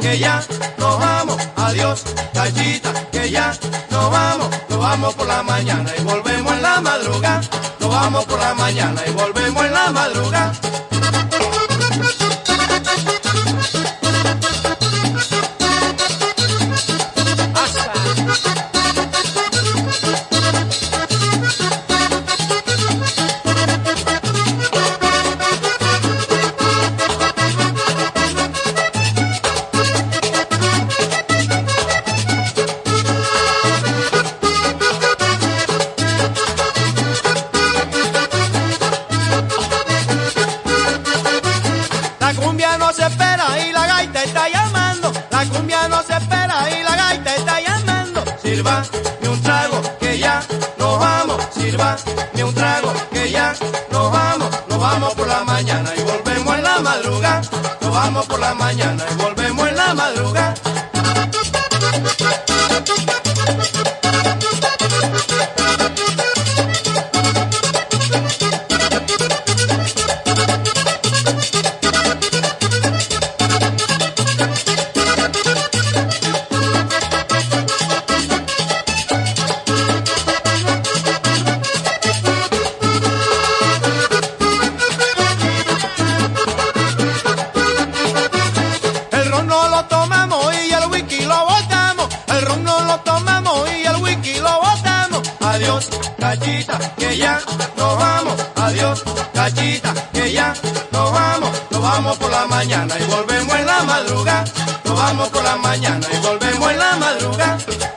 que ya nos vamos, adiós, cachita, que ya nos vamos por la mañana y volvemos en la madrugada, nos vamos por la mañana y volvemos en la madrugada. La cumbia no se espera y la gaita está llamando. La cumbia no se espera y la gaita está llamando. Sírvame un trago que ya nos vamos, sírvame un trago que ya nos vamos por la mañana y volvemos en la madrugada, nos vamos por la mañana y volvemos en la madrugada. El ron no lo tomamos y el whisky lo botamos. El ron no lo tomamos y el whisky lo botamos. Adiós, cachita, que ya nos vamos, adiós, cachita, que ya nos vamos por la mañana y volvemos en la madrugada, nos vamos por la mañana y volvemos en la madrugada.